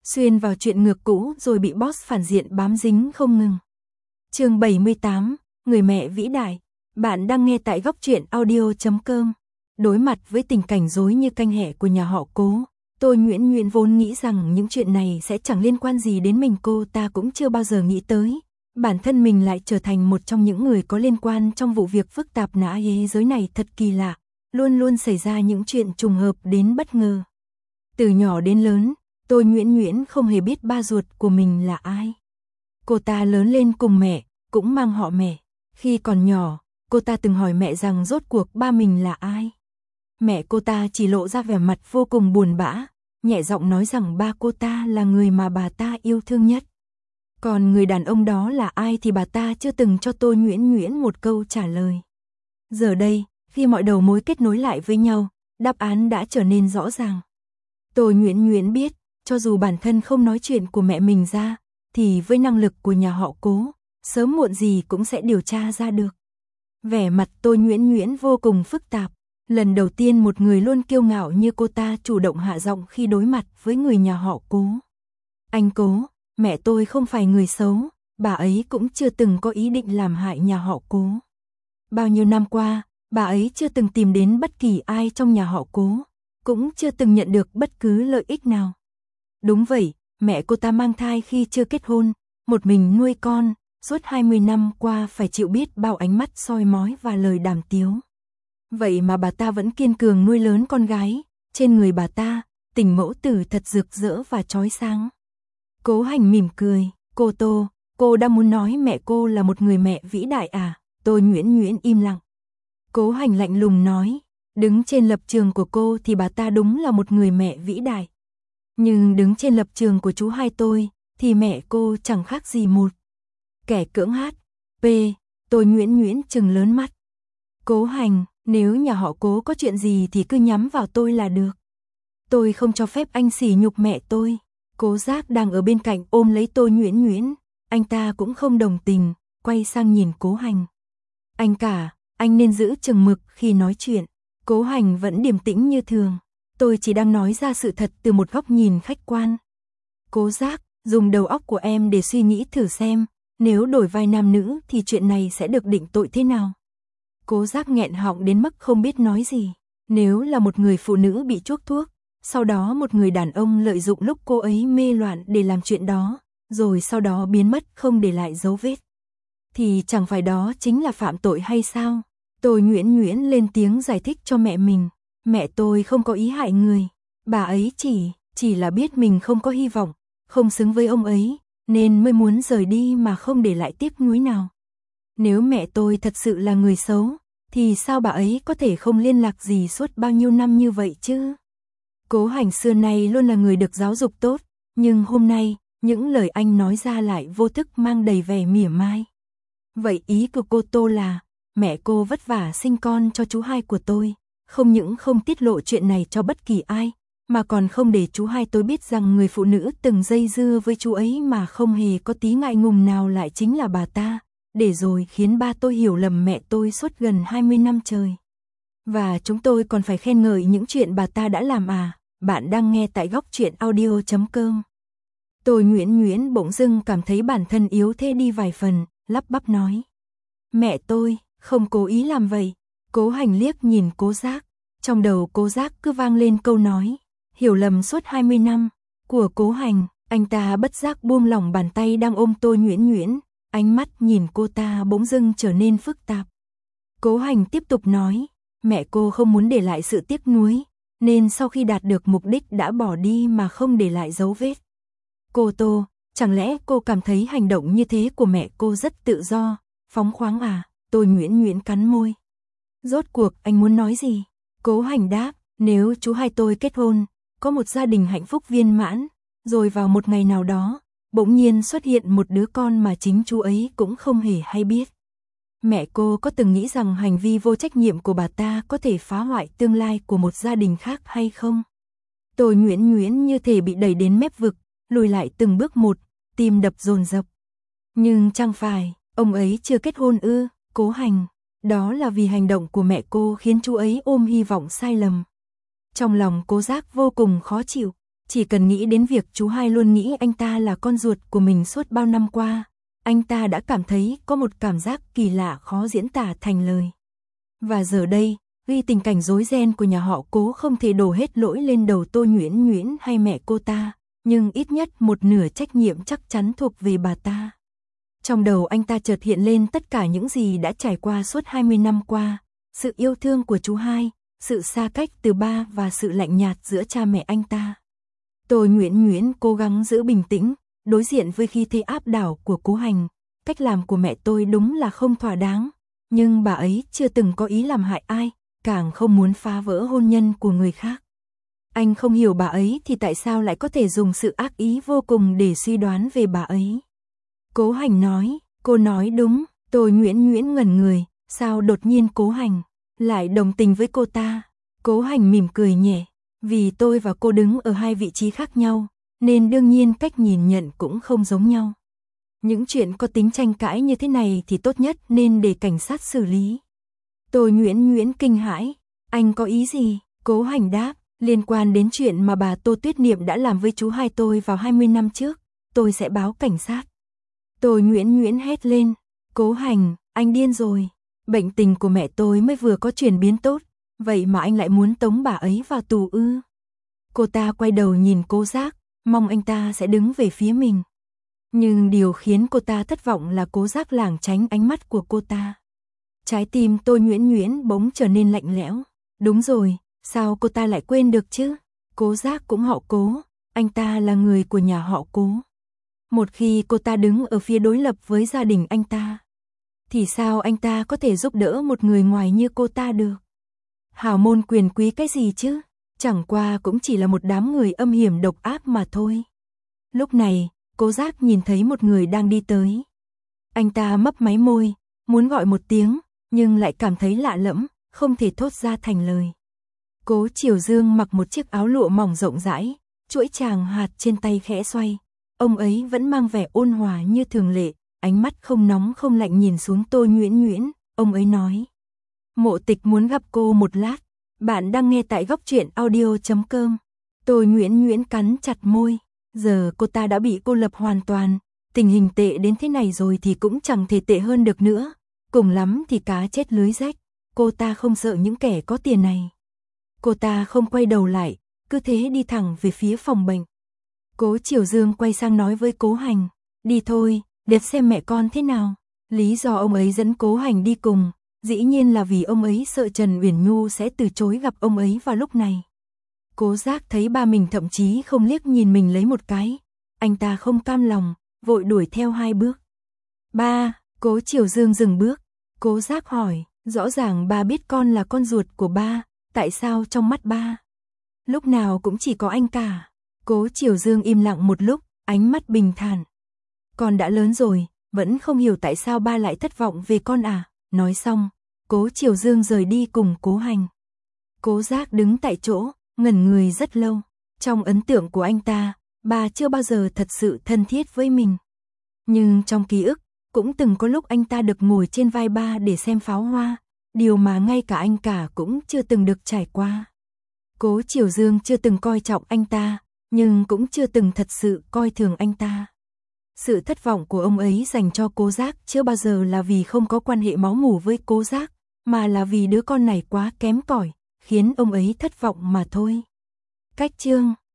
xuyên vào chuyện ngược cũ rồi bị boss phản diện bám dính không ngừng. Chương 78, người mẹ vĩ đại. Bạn đang nghe tại góc truyện audio.com. Đối mặt với tình cảnh rối như canh hẹ của nhà họ Cố, tôi Nguyễn vốn nghĩ rằng những chuyện này sẽ chẳng liên quan gì đến mình, cô ta cũng chưa bao giờ nghĩ tới. Bản thân mình lại trở thành một trong những người có liên quan trong vụ việc phức tạp nã thế giới này thật kỳ lạ, luôn luôn xảy ra những chuyện trùng hợp đến bất ngờ. Từ nhỏ đến lớn, tôi Nguyễn không hề biết ba ruột của mình là ai. Cô ta lớn lên cùng mẹ, cũng mang họ mẹ. Khi còn nhỏ, cô ta từng hỏi mẹ rằng rốt cuộc ba mình là ai. Mẹ cô ta chỉ lộ ra vẻ mặt vô cùng buồn bã, nhẹ giọng nói rằng ba cô ta là người mà bà ta yêu thương nhất. Còn người đàn ông đó là ai thì bà ta chưa từng cho tôi Nguyễn một câu trả lời. Giờ đây, khi mọi đầu mối kết nối lại với nhau, đáp án đã trở nên rõ ràng. Tôi Nguyễn biết, cho dù bản thân không nói chuyện của mẹ mình ra, thì với năng lực của nhà họ Cố, sớm muộn gì cũng sẽ điều tra ra được. Vẻ mặt tôi Nguyễn vô cùng phức tạp. Lần đầu tiên một người luôn kiêu ngạo như cô ta chủ động hạ giọng khi đối mặt với người nhà họ Cố. Anh Cố, mẹ tôi không phải người xấu, bà ấy cũng chưa từng có ý định làm hại nhà họ Cố. Bao nhiêu năm qua, bà ấy chưa từng tìm đến bất kỳ ai trong nhà họ Cố, cũng chưa từng nhận được bất cứ lợi ích nào. Đúng vậy, mẹ cô ta mang thai khi chưa kết hôn, một mình nuôi con, suốt 20 năm qua phải chịu biết bao ánh mắt soi mói và lời đàm tiếu. Vậy mà bà ta vẫn kiên cường nuôi lớn con gái, trên người bà ta, tình mẫu tử thật rực rỡ và chói sáng. Cố Hành mỉm cười, cô đang muốn nói mẹ cô là một người mẹ vĩ đại à? Tôi Nguyễn im lặng. Cố Hành lạnh lùng nói, đứng trên lập trường của cô thì bà ta đúng là một người mẹ vĩ đại. Nhưng đứng trên lập trường của chú hai tôi, thì mẹ cô chẳng khác gì một kẻ cưỡng hát. Tôi Nguyễn trừng lớn mắt. Cố Hành, nếu nhà họ Cố có chuyện gì thì cứ nhắm vào tôi là được. Tôi không cho phép anh sỉ nhục mẹ tôi. Cố Giác đang ở bên cạnh ôm lấy tôi Nguyễn, anh ta cũng không đồng tình, quay sang nhìn Cố Hành. Anh nên giữ chừng mực khi nói chuyện. Cố Hành vẫn điềm tĩnh như thường. Tôi chỉ đang nói ra sự thật từ một góc nhìn khách quan. Cố Giác, dùng đầu óc của em để suy nghĩ thử xem, nếu đổi vai nam nữ thì chuyện này sẽ được định tội thế nào? Cố Giác nghẹn họng đến mức không biết nói gì. Nếu là một người phụ nữ bị chuốc thuốc, sau đó một người đàn ông lợi dụng lúc cô ấy mê loạn để làm chuyện đó, rồi sau đó biến mất không để lại dấu vết, thì chẳng phải đó chính là phạm tội hay sao? Tôi Nguyễn lên tiếng giải thích cho mẹ mình. Mẹ tôi không có ý hại người. Bà ấy chỉ là biết mình không có hy vọng, không xứng với ông ấy, nên mới muốn rời đi mà không để lại tiếc nuối nào. Nếu mẹ tôi thật sự là người xấu, thì sao bà ấy có thể không liên lạc gì suốt bao nhiêu năm như vậy chứ? Cố Hành xưa nay luôn là người được giáo dục tốt, nhưng hôm nay, những lời anh nói ra lại vô thức mang đầy vẻ mỉa mai. Vậy ý của cô Tô là, mẹ cô vất vả sinh con cho chú hai của tôi, không những không tiết lộ chuyện này cho bất kỳ ai, mà còn không để chú hai tôi biết rằng người phụ nữ từng dây dưa với chú ấy mà không hề có tí ngại ngùng nào lại chính là bà ta, để rồi khiến ba tôi hiểu lầm mẹ tôi suốt gần 20 năm trời. Và chúng tôi còn phải khen ngợi những chuyện bà ta đã làm à? Bạn đang nghe tại góc truyện audio.com. Tôi Nguyễn bỗng dưng cảm thấy bản thân yếu thế đi vài phần, lắp bắp nói. Mẹ tôi không cố ý làm vậy. Cố Hành liếc nhìn Cố Giác. Trong đầu Cố Giác cứ vang lên câu nói hiểu lầm suốt 20 năm của Cố Hành. Anh ta bất giác buông lỏng bàn tay đang ôm tôi Nguyễn. Ánh mắt nhìn cô ta bỗng dưng trở nên phức tạp. Cố Hành tiếp tục nói, mẹ cô không muốn để lại sự tiếc nuối, nên sau khi đạt được mục đích đã bỏ đi mà không để lại dấu vết. Cô Tô, chẳng lẽ cô cảm thấy hành động như thế của mẹ cô rất tự do, phóng khoáng à? Tôi Nguyễn cắn môi. Rốt cuộc anh muốn nói gì? Cố Hành đáp, nếu chú hai tôi kết hôn, có một gia đình hạnh phúc viên mãn, rồi vào một ngày nào đó, bỗng nhiên xuất hiện một đứa con mà chính chú ấy cũng không hề hay biết. Mẹ cô có từng nghĩ rằng hành vi vô trách nhiệm của bà ta có thể phá hoại tương lai của một gia đình khác hay không? Tôi Nguyễn như thể bị đẩy đến mép vực, lùi lại từng bước một, tim đập dồn dập. Nhưng chẳng phải, ông ấy chưa kết hôn ư? Cố Hành, đó là vì hành động của mẹ cô khiến chú ấy ôm hy vọng sai lầm. Trong lòng Cố Giác vô cùng khó chịu, Chỉ cần nghĩ đến việc chú hai luôn nghĩ anh ta là con ruột của mình suốt bao năm qua, anh ta đã cảm thấy có một cảm giác kỳ lạ khó diễn tả thành lời. Và giờ đây, vì tình cảnh rối ren của nhà họ Cố không thể đổ hết lỗi lên đầu Tô Nhuyễn Nhuyễn hay mẹ cô ta, nhưng ít nhất một nửa trách nhiệm chắc chắn thuộc về bà ta. Trong đầu anh ta chợt hiện lên tất cả những gì đã trải qua suốt 20 năm qua, sự yêu thương của chú hai, sự xa cách từ ba và sự lạnh nhạt giữa cha mẹ anh ta. Tô Nhuyễn Nhuyễn cố gắng giữ bình tĩnh, đối diện với khí thế áp đảo của Cố Hành. Cách làm của mẹ tôi đúng là không thỏa đáng, nhưng bà ấy chưa từng có ý làm hại ai, càng không muốn phá vỡ hôn nhân của người khác. Anh không hiểu bà ấy thì tại sao lại có thể dùng sự ác ý vô cùng để suy đoán về bà ấy. Cố Hành nói, cô nói đúng. Tô Nhuyễn Nhuyễn ngẩn người, sao đột nhiên Cố Hành lại đồng tình với cô ta. Cố Hành mỉm cười nhẹ, vì tôi và cô đứng ở hai vị trí khác nhau, nên đương nhiên cách nhìn nhận cũng không giống nhau. Những chuyện có tính tranh cãi như thế này thì tốt nhất nên để cảnh sát xử lý. Tô Nhuyễn Nhuyễn kinh hãi, anh có ý gì? Cố Hành đáp, liên quan đến chuyện mà bà Tô Tuyết Niệm đã làm với chú hai tôi vào 20 năm trước, tôi sẽ báo cảnh sát. Tô Nhuyễn Nhuyễn hét lên, Cố Hành, anh điên rồi. Bệnh tình của mẹ tôi mới vừa có chuyển biến tốt, vậy mà anh lại muốn tống bà ấy vào tù ư? Cô ta quay đầu nhìn Cố Giác, mong anh ta sẽ đứng về phía mình. Nhưng điều khiến cô ta thất vọng là Cố Giác lảng tránh ánh mắt của cô ta. Trái tim Tô Nhuyễn Nhuyễn bỗng trở nên lạnh lẽo. Đúng rồi, sao cô ta lại quên được chứ? Cố Giác cũng họ Cố, anh ta là người của nhà họ Cố. Một khi cô ta đứng ở phía đối lập với gia đình anh ta, thì sao anh ta có thể giúp đỡ một người ngoài như cô ta được? Hào môn quyền quý cái gì chứ? Chẳng qua cũng chỉ là một đám người âm hiểm độc ác mà thôi. Lúc này, Cố Giác nhìn thấy một người đang đi tới. Anh ta mấp máy môi, muốn gọi một tiếng, nhưng lại cảm thấy lạ lẫm, không thể thốt ra thành lời. Cố Triều Dương mặc một chiếc áo lụa mỏng rộng rãi, chuỗi tràng hạt trên tay khẽ xoay. Ông ấy vẫn mang vẻ ôn hòa như thường lệ, ánh mắt không nóng không lạnh nhìn xuống Tô Nhuyễn Nhuyễn. Ông ấy nói, Mộ Tịch muốn gặp cô một lát. Bạn đang nghe tại góc truyện audio.com. Tô Nhuyễn Nhuyễn cắn chặt môi. Giờ cô ta đã bị cô lập hoàn toàn. Tình hình tệ đến thế này rồi thì cũng chẳng thể tệ hơn được nữa. Cùng lắm thì cá chết lưới rách. Cô ta không sợ những kẻ có tiền này. Cô ta không quay đầu lại, cứ thế đi thẳng về phía phòng bệnh. Cố Triều Dương quay sang nói với Cố Hành, đi thôi, để xem mẹ con thế nào. Lý do ông ấy dẫn Cố Hành đi cùng, dĩ nhiên là vì ông ấy sợ Trần Uyển Nhu sẽ từ chối gặp ông ấy vào lúc này. Cố Giác thấy ba mình thậm chí không liếc nhìn mình lấy một cái. Anh ta không cam lòng, vội đuổi theo 2 bước. Ba, Cố Triều Dương dừng bước. Cố Giác hỏi, rõ ràng ba biết con là con ruột của ba, tại sao trong mắt ba lúc nào cũng chỉ có anh cả? Cố Triều Dương im lặng một lúc, ánh mắt bình thản. Con đã lớn rồi, vẫn không hiểu tại sao ba lại thất vọng về con à? Nói xong, Cố Triều Dương rời đi cùng Cố Hành. Cố Giác đứng tại chỗ, ngẩn người rất lâu. Trong ấn tượng của anh ta, ba chưa bao giờ thật sự thân thiết với mình. Nhưng trong ký ức, cũng từng có lúc anh ta được ngồi trên vai ba để xem pháo hoa, điều mà ngay cả anh cả cũng chưa từng được trải qua. Cố Triều Dương chưa từng coi trọng anh ta, nhưng cũng chưa từng thật sự coi thường anh ta. Sự thất vọng của ông ấy dành cho Cố Giác chưa bao giờ là vì không có quan hệ máu mủ với Cố Giác, mà là vì đứa con này quá kém cỏi, khiến ông ấy thất vọng mà thôi. Cách chương